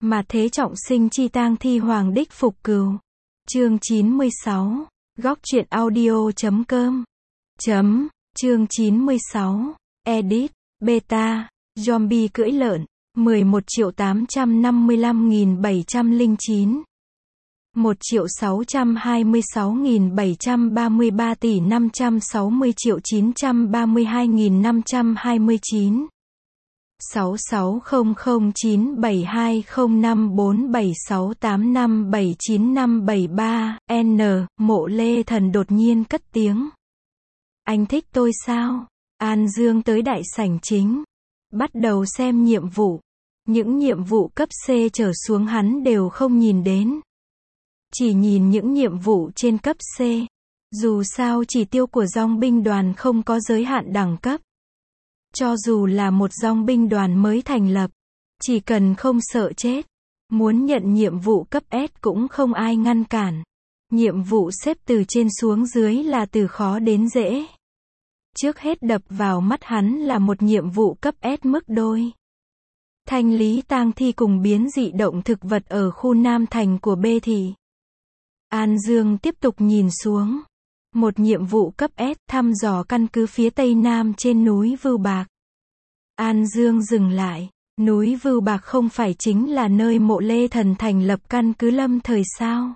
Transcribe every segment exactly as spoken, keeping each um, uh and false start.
Mà thế trọng sinh chi tang thi hoàng đích phục cừu. Chương chín mươi sáu. Góc truyện audio chấm com. Chấm. Chương chín mươi sáu. Edit. Beta. Zombie cưỡi lợn. mười một triệu tám trăm năm mươi lăm nghìn bảy trăm lẻ chín. một triệu sáu trăm hai mươi sáu nghìn bảy trăm ba mươi ba tỷ năm trăm sáu mươi triệu chín trăm ba mươi hai nghìn năm trăm hai mươi chín. sáu sáu không không chín bảy hai không năm bốn bảy sáu tám năm bảy chín năm bảy ba. N. Mộ Lê Thần đột nhiên cất tiếng. Anh thích tôi sao? An Dương tới đại sảnh chính. Bắt đầu xem nhiệm vụ. Những nhiệm vụ cấp C trở xuống hắn đều không nhìn đến. Chỉ nhìn những nhiệm vụ trên cấp C. Dù sao chỉ tiêu của dòng binh đoàn không có giới hạn đẳng cấp. Cho dù là một dòng binh đoàn mới thành lập, chỉ cần không sợ chết, muốn nhận nhiệm vụ cấp S cũng không ai ngăn cản. Nhiệm vụ xếp từ trên xuống dưới là từ khó đến dễ. Trước hết đập vào mắt hắn là một nhiệm vụ cấp S mức đôi. Thanh lý tang thi cùng biến dị động thực vật ở khu Nam Thành của B thị. An Dương tiếp tục nhìn xuống. Một nhiệm vụ cấp S, thăm dò căn cứ phía tây nam trên núi Vưu Bạc. An Dương dừng lại. Núi Vưu Bạc không phải chính là nơi Mộ Lê Thần thành lập căn cứ lâm thời sao?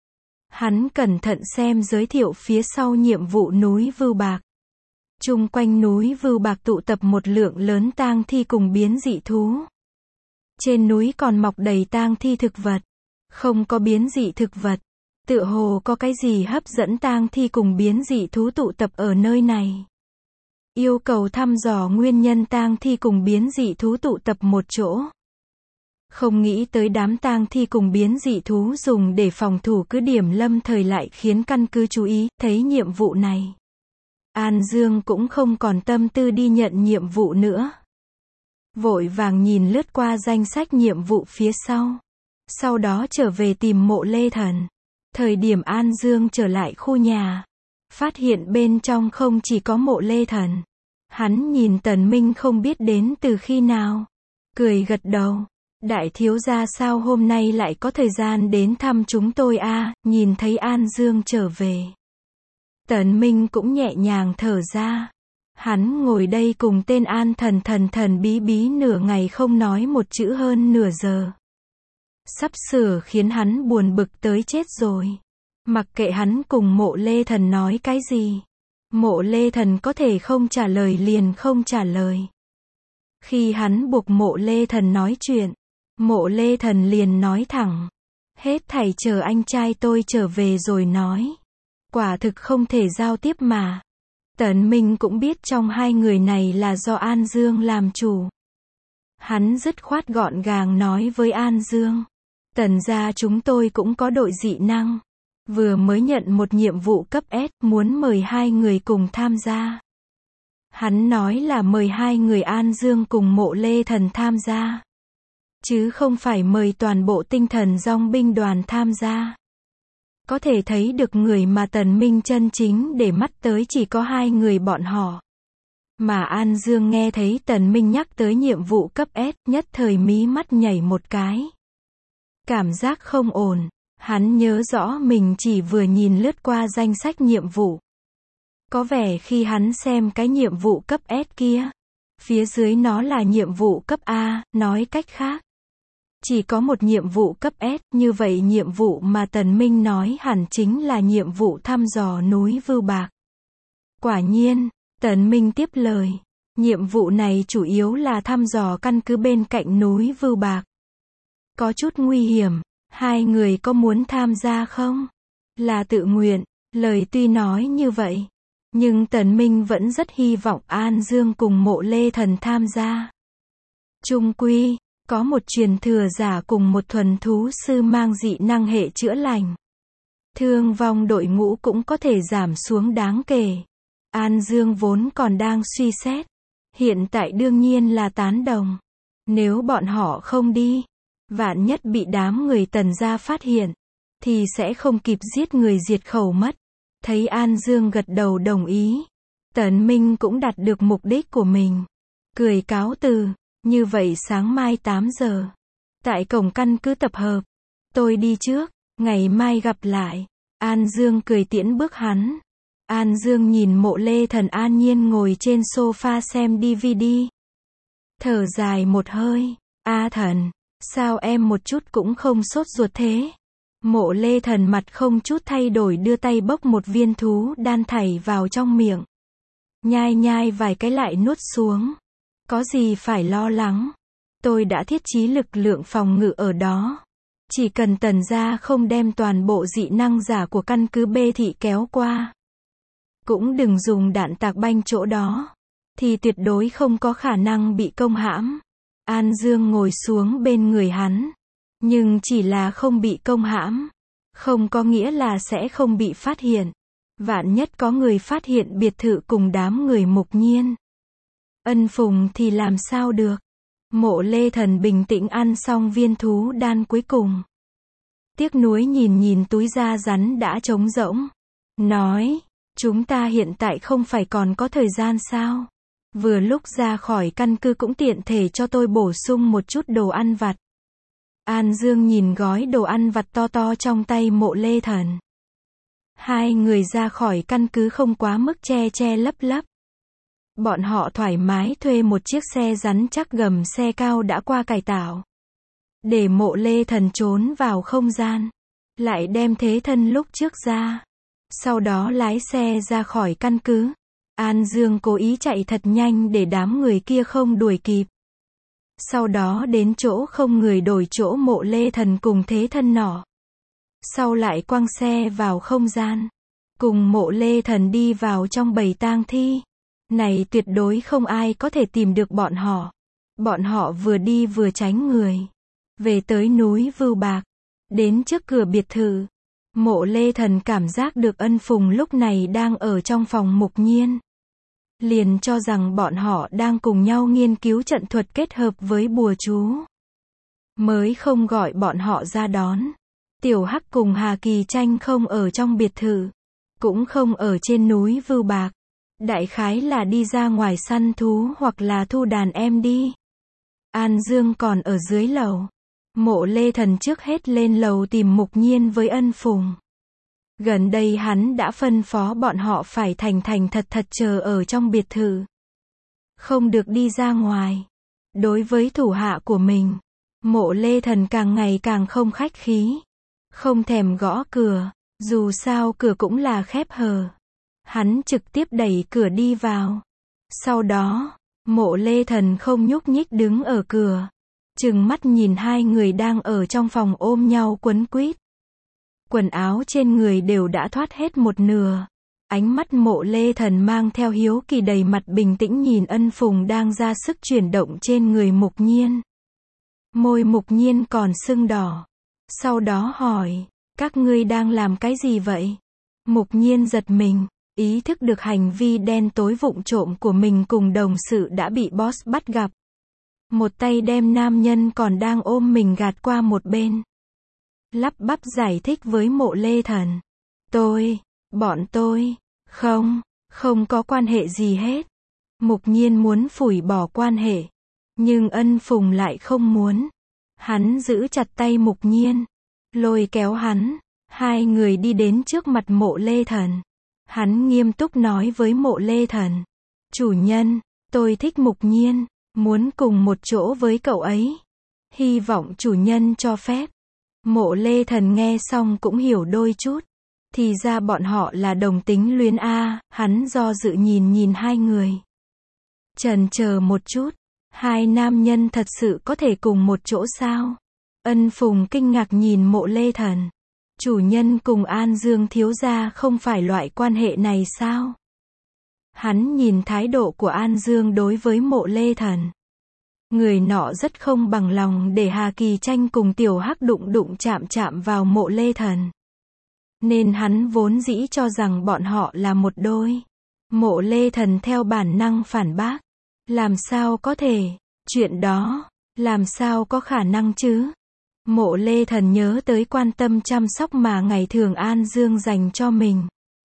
Hắn cẩn thận xem giới thiệu phía sau nhiệm vụ núi Vưu Bạc. Chung quanh núi Vưu Bạc tụ tập một lượng lớn tang thi cùng biến dị thú. Trên núi còn mọc đầy tang thi thực vật. Không có biến dị thực vật. Tựa hồ có cái gì hấp dẫn tang thi cùng biến dị thú tụ tập ở nơi này. Yêu cầu thăm dò nguyên nhân tang thi cùng biến dị thú tụ tập một chỗ. Không nghĩ tới đám tang thi cùng biến dị thú dùng để phòng thủ cứ điểm lâm thời lại khiến căn cứ chú ý, thấy nhiệm vụ này. An Dương cũng không còn tâm tư đi nhận nhiệm vụ nữa. Vội vàng nhìn lướt qua danh sách nhiệm vụ phía sau. Sau đó trở về tìm Mộ Lê Thần. Thời điểm An Dương trở lại khu nhà, phát hiện bên trong không chỉ có Mộ Lê Thần. Hắn nhìn Tần Minh không biết đến từ khi nào. Cười gật đầu. Đại thiếu gia sao hôm nay lại có thời gian đến thăm chúng tôi a? À, nhìn thấy An Dương trở về. Tần Minh cũng nhẹ nhàng thở ra. Hắn ngồi đây cùng tên An Thần thần thần bí bí nửa ngày không nói một chữ hơn nửa giờ. Sắp sửa khiến hắn buồn bực tới chết rồi. Mặc kệ hắn cùng Mộ Lê Thần nói cái gì. Mộ Lê Thần có thể không trả lời liền không trả lời. Khi hắn buộc Mộ Lê Thần nói chuyện, Mộ Lê Thần liền nói thẳng. Hết thảy chờ anh trai tôi trở về rồi nói. Quả thực không thể giao tiếp mà. Tần Minh cũng biết trong hai người này là do An Dương làm chủ. Hắn dứt khoát gọn gàng nói với An Dương. Tần gia chúng tôi cũng có đội dị năng. Vừa mới nhận một nhiệm vụ cấp S, muốn mời hai người cùng tham gia. Hắn nói là mời hai người An Dương cùng Mộ Lê Thần tham gia. Chứ không phải mời toàn bộ tinh thần dòng binh đoàn tham gia. Có thể thấy được người mà Tần Minh chân chính để mắt tới chỉ có hai người bọn họ. Mà An Dương nghe thấy Tần Minh nhắc tới nhiệm vụ cấp S, nhất thời mí mắt nhảy một cái. Cảm giác không ổn. Hắn nhớ rõ mình chỉ vừa nhìn lướt qua danh sách nhiệm vụ. Có vẻ khi hắn xem cái nhiệm vụ cấp S kia, phía dưới nó là nhiệm vụ cấp A, nói cách khác. Chỉ có một nhiệm vụ cấp S, như vậy nhiệm vụ mà Tần Minh nói hẳn chính là nhiệm vụ thăm dò núi Vưu Bạc. Quả nhiên, Tần Minh tiếp lời. Nhiệm vụ này chủ yếu là thăm dò căn cứ bên cạnh núi Vưu Bạc. Có chút nguy hiểm. Hai người có muốn tham gia không? Là tự nguyện. Lời tuy nói như vậy, nhưng Tần Minh vẫn rất hy vọng An Dương cùng Mộ Lê Thần tham gia. Chung quy, có một truyền thừa giả cùng một thuần thú sư mang dị năng hệ chữa lành. Thương vong đội ngũ cũng có thể giảm xuống đáng kể. An Dương vốn còn đang suy xét. Hiện tại đương nhiên là tán đồng. Nếu bọn họ không đi, vạn nhất bị đám người Tần gia phát hiện, thì sẽ không kịp giết người diệt khẩu mất. Thấy An Dương gật đầu đồng ý, Tần Minh cũng đạt được mục đích của mình. Cười cáo từ, như vậy sáng mai tám giờ, Tại cổng căn cứ tập hợp. Tôi đi trước, ngày mai gặp lại. An Dương cười tiễn bước hắn. An Dương nhìn Mộ Lê Thần an nhiên ngồi trên sofa xem đê vê đê. Thở dài một hơi. A Thần, sao em một chút cũng không sốt ruột thế? Mộ Lê Thần mặt không chút thay đổi đưa tay bốc một viên thú đan thảy vào trong miệng. Nhai nhai vài cái lại nuốt xuống. Có gì phải lo lắng. Tôi đã thiết trí lực lượng phòng ngự ở đó. Chỉ cần Tần gia không đem toàn bộ dị năng giả của căn cứ B thị kéo qua. Cũng đừng dùng đạn tạc banh chỗ đó. Thì tuyệt đối không có khả năng bị công hãm. An Dương ngồi xuống bên người hắn. Nhưng chỉ là không bị công hãm. Không có nghĩa là sẽ không bị phát hiện. Vạn nhất có người phát hiện biệt thự cùng đám người Mục Nhiên. Ân Phùng thì làm sao được. Mộ Lê Thần bình tĩnh ăn xong viên thú đan cuối cùng. Tiếc nuối nhìn nhìn túi da rắn đã trống rỗng. Nói, chúng ta hiện tại không phải còn có thời gian sao? Vừa lúc ra khỏi căn cứ cũng tiện thể cho tôi bổ sung một chút đồ ăn vặt. An Dương nhìn gói đồ ăn vặt to to trong tay Mộ Lê Thần. Hai người ra khỏi căn cứ không quá mức che che lấp lấp. Bọn họ thoải mái thuê một chiếc xe rắn chắc gầm xe cao đã qua cải tạo. Để Mộ Lê Thần trốn vào không gian. Lại đem thế thân lúc trước ra. Sau đó lái xe ra khỏi căn cứ. An Dương cố ý chạy thật nhanh để đám người kia không đuổi kịp. Sau đó đến chỗ không người đổi chỗ Mộ Lê Thần cùng thế thân nọ. Sau lại quăng xe vào không gian. Cùng Mộ Lê Thần đi vào trong bầy tang thi. Này tuyệt đối không ai có thể tìm được bọn họ. Bọn họ vừa đi vừa tránh người. Về tới núi Vưu Bạc. Đến trước cửa biệt thự. Mộ Lê Thần cảm giác được Ân Phùng lúc này đang ở trong phòng Mục Nhiên. Liền cho rằng bọn họ đang cùng nhau nghiên cứu trận thuật kết hợp với bùa chú. Mới không gọi bọn họ ra đón. Tiểu Hắc cùng Hà Kỳ Tranh không ở trong biệt thự. Cũng không ở trên núi Vưu Bạc. Đại khái là đi ra ngoài săn thú hoặc là thu đàn em đi. An Dương còn ở dưới lầu. Mộ Lê Thần trước hết lên lầu tìm Mục Nhiên với Ân Phùng. Gần đây hắn đã phân phó bọn họ phải thành thành thật thật chờ ở trong biệt thự. Không được đi ra ngoài. Đối với thủ hạ của mình, Mộ Lê Thần càng ngày càng không khách khí. Không thèm gõ cửa, dù sao cửa cũng là khép hờ. Hắn trực tiếp đẩy cửa đi vào. Sau đó, Mộ Lê Thần không nhúc nhích đứng ở cửa. Trừng mắt nhìn hai người đang ở trong phòng ôm nhau quấn quýt. Quần áo trên người đều đã thoát hết một nửa. Ánh mắt Mộ Lê Thần mang theo hiếu kỳ đầy mặt bình tĩnh nhìn Ân Phùng đang ra sức chuyển động trên người Mục Nhiên. Môi Mục Nhiên còn sưng đỏ. Sau đó hỏi, các ngươi đang làm cái gì vậy? Mục Nhiên giật mình, ý thức được hành vi đen tối vụng trộm của mình cùng đồng sự đã bị boss bắt gặp. Một tay đem nam nhân còn đang ôm mình gạt qua một bên. Lắp bắp giải thích với Mộ Lê Thần. Tôi, bọn tôi, không, không có quan hệ gì hết. Mục Nhiên muốn phủi bỏ quan hệ. Nhưng Ân Phùng lại không muốn. Hắn giữ chặt tay Mục Nhiên. Lôi kéo hắn. Hai người đi đến trước mặt Mộ Lê Thần. Hắn nghiêm túc nói với Mộ Lê Thần. Chủ nhân, tôi thích Mục Nhiên. Muốn cùng một chỗ với cậu ấy. Hy vọng chủ nhân cho phép. Mộ Lê Thần nghe xong cũng hiểu đôi chút. Thì ra bọn họ là đồng tính luyến a. Hắn do dự nhìn nhìn hai người. Chần chờ một chút. Hai nam nhân thật sự có thể cùng một chỗ sao? Ân Phùng kinh ngạc nhìn Mộ Lê Thần. Chủ nhân cùng An Dương thiếu gia không phải loại quan hệ này sao? Hắn nhìn thái độ của An Dương đối với Mộ Lê Thần. Người nọ rất không bằng lòng để Hà Kỳ Tranh cùng Tiểu Hắc đụng đụng chạm chạm vào Mộ Lê Thần. Nên hắn vốn dĩ cho rằng bọn họ là một đôi. Mộ Lê Thần theo bản năng phản bác. Làm sao có thể, chuyện đó, làm sao có khả năng chứ? Mộ Lê Thần nhớ tới quan tâm chăm sóc mà ngày thường An Dương dành cho mình.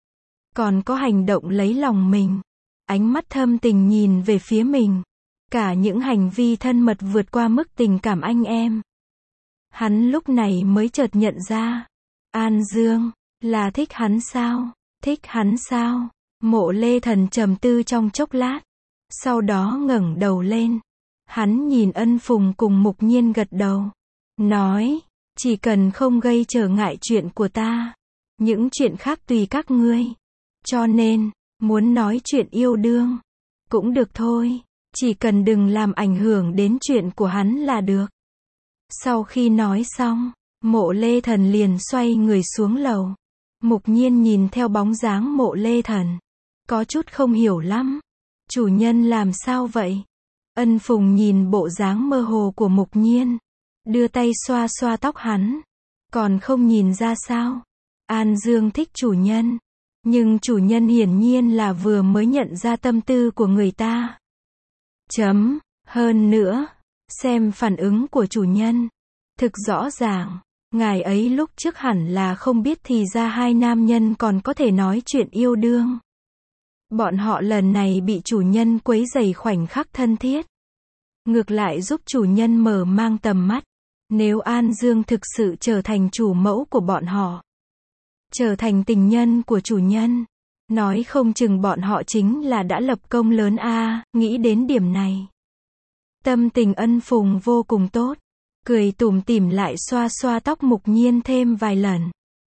Còn có hành động lấy lòng mình. Ánh mắt thâm tình nhìn về phía mình. Cả những hành vi thân mật vượt qua mức tình cảm anh em. Hắn lúc này mới chợt nhận ra. An Dương, là thích hắn sao? Thích hắn sao? Mộ Lê Thần trầm tư trong chốc lát. Sau đó ngẩng đầu lên. Hắn nhìn Ân Phùng cùng Mục Nhiên gật đầu. Nói, chỉ cần không gây trở ngại chuyện của ta. Những chuyện khác tùy các ngươi. Cho nên, muốn nói chuyện yêu đương. Cũng được thôi. Chỉ cần đừng làm ảnh hưởng đến chuyện của hắn là được. Sau khi nói xong, Mộ Lê Thần liền xoay người xuống lầu. Mục Nhiên nhìn theo bóng dáng Mộ Lê Thần. Có chút không hiểu lắm. Chủ nhân làm sao vậy? Ân Phùng nhìn bộ dáng mơ hồ của Mục Nhiên. Đưa tay xoa xoa tóc hắn. Còn không nhìn ra sao? An Dương thích chủ nhân. Nhưng chủ nhân hiển nhiên là vừa mới nhận ra tâm tư của người ta. Chấm. Hơn nữa, xem phản ứng của chủ nhân. Thực rõ ràng, ngài ấy lúc trước hẳn là không biết thì ra hai nam nhân còn có thể nói chuyện yêu đương. Bọn họ lần này bị chủ nhân quấy rầy khoảnh khắc thân thiết. Ngược lại giúp chủ nhân mở mang tầm mắt. Nếu An Dương thực sự trở thành chủ mẫu của bọn họ, trở thành tình nhân của chủ nhân, nói không chừng bọn họ chính là đã lập công lớn a. À, nghĩ đến điểm này, tâm tình Ân Phùng vô cùng tốt, cười tủm tỉm lại xoa xoa tóc Mục Nhiên thêm vài lần.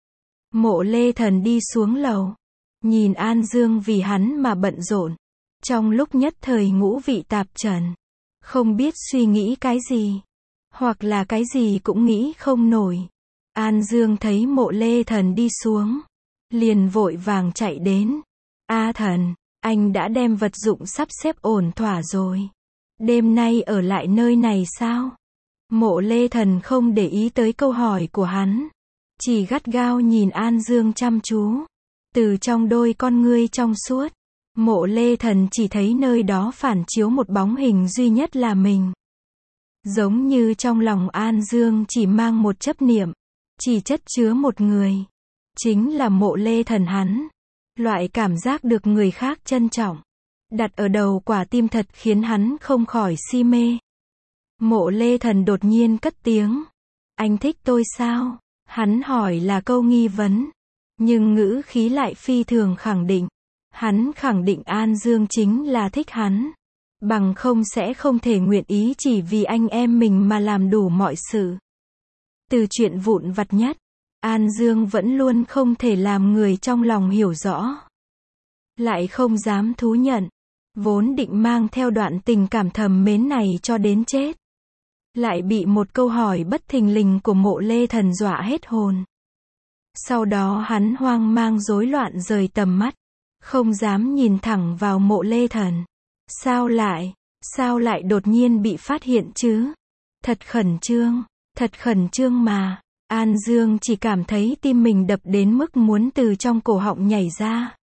Mộ Lê Thần đi xuống lầu, nhìn An Dương vì hắn mà bận rộn, trong lúc nhất thời ngũ vị tạp trần, không biết suy nghĩ cái gì, hoặc là cái gì cũng nghĩ không nổi. An Dương thấy Mộ Lê Thần đi xuống, liền vội vàng chạy đến. A Thần, anh đã đem vật dụng sắp xếp ổn thỏa rồi. Đêm nay ở lại nơi này sao? Mộ Lê Thần không để ý tới câu hỏi của hắn, chỉ gắt gao nhìn An Dương chăm chú. Từ trong đôi con ngươi trong suốt, Mộ Lê Thần chỉ thấy nơi đó phản chiếu một bóng hình duy nhất là mình. Giống như trong lòng An Dương chỉ mang một chấp niệm, chỉ chất chứa một người. Chính là Mộ Lê Thần hắn. Loại cảm giác được người khác trân trọng, đặt ở đầu quả tim thật khiến hắn không khỏi si mê. Mộ Lê Thần đột nhiên cất tiếng. Anh thích tôi sao? Hắn hỏi là câu nghi vấn, nhưng ngữ khí lại phi thường khẳng định. Hắn khẳng định An Dương chính là thích hắn. Bằng không sẽ không thể nguyện ý chỉ vì anh em mình mà làm đủ mọi sự. Từ chuyện vụn vặt nhất, An Dương vẫn luôn không thể làm người trong lòng hiểu rõ. Lại không dám thú nhận. Vốn định mang theo đoạn tình cảm thầm mến này cho đến chết. Lại bị một câu hỏi bất thình lình của Mộ Lê Thần dọa hết hồn. Sau đó hắn hoang mang rối loạn rời tầm mắt. Không dám nhìn thẳng vào Mộ Lê Thần. Sao lại, sao lại đột nhiên bị phát hiện chứ? Thật khẩn trương, thật khẩn trương mà. An Dương chỉ cảm thấy tim mình đập đến mức muốn từ trong cổ họng nhảy ra.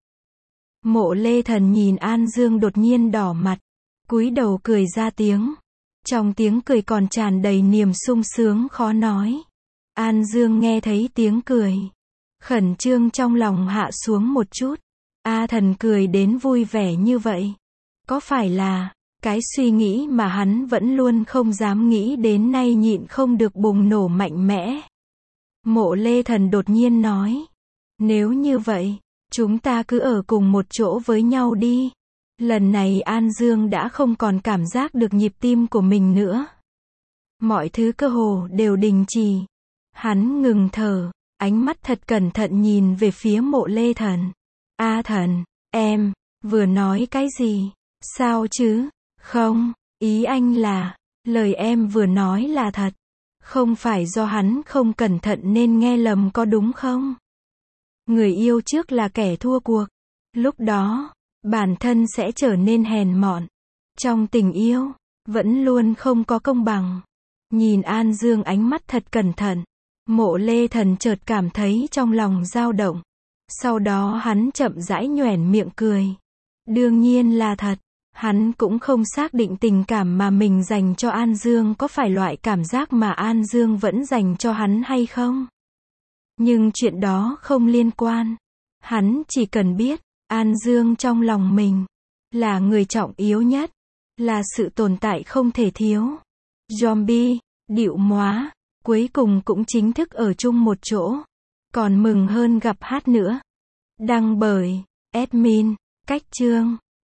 Mộ Lê Thần nhìn An Dương đột nhiên đỏ mặt, cúi đầu cười ra tiếng. Trong tiếng cười còn tràn đầy niềm sung sướng khó nói. An Dương nghe thấy tiếng cười, khẩn trương trong lòng hạ xuống một chút. A Thần cười đến vui vẻ như vậy. Có phải là, cái suy nghĩ mà hắn vẫn luôn không dám nghĩ đến nay nhịn không được bùng nổ mạnh mẽ. Mộ Lê Thần đột nhiên nói. Nếu như vậy, chúng ta cứ ở cùng một chỗ với nhau đi. Lần này An Dương đã không còn cảm giác được nhịp tim của mình nữa. Mọi thứ cơ hồ đều đình trì. Hắn ngừng thở, ánh mắt thật cẩn thận nhìn về phía Mộ Lê Thần. A Thần, em, vừa nói cái gì? Sao chứ? Không, ý anh là, lời em vừa nói là thật. Không phải do hắn không cẩn thận nên nghe lầm có đúng không? Người yêu trước là kẻ thua cuộc. Lúc đó, bản thân sẽ trở nên hèn mọn. Trong tình yêu, vẫn luôn không có công bằng. Nhìn An Dương ánh mắt thật cẩn thận. Mộ Lê Thần chợt cảm thấy trong lòng dao động. Sau đó hắn chậm rãi nhoẻn miệng cười. Đương nhiên là thật. Hắn cũng không xác định tình cảm mà mình dành cho An Dương có phải loại cảm giác mà An Dương vẫn dành cho hắn hay không. Nhưng chuyện đó không liên quan. Hắn chỉ cần biết, An Dương trong lòng mình, là người trọng yếu nhất, là sự tồn tại không thể thiếu. Zombie, điệu móa, Cuối cùng cũng chính thức ở chung một chỗ. Còn mừng hơn gặp hát nữa. Đăng bởi admin, Cách Chương.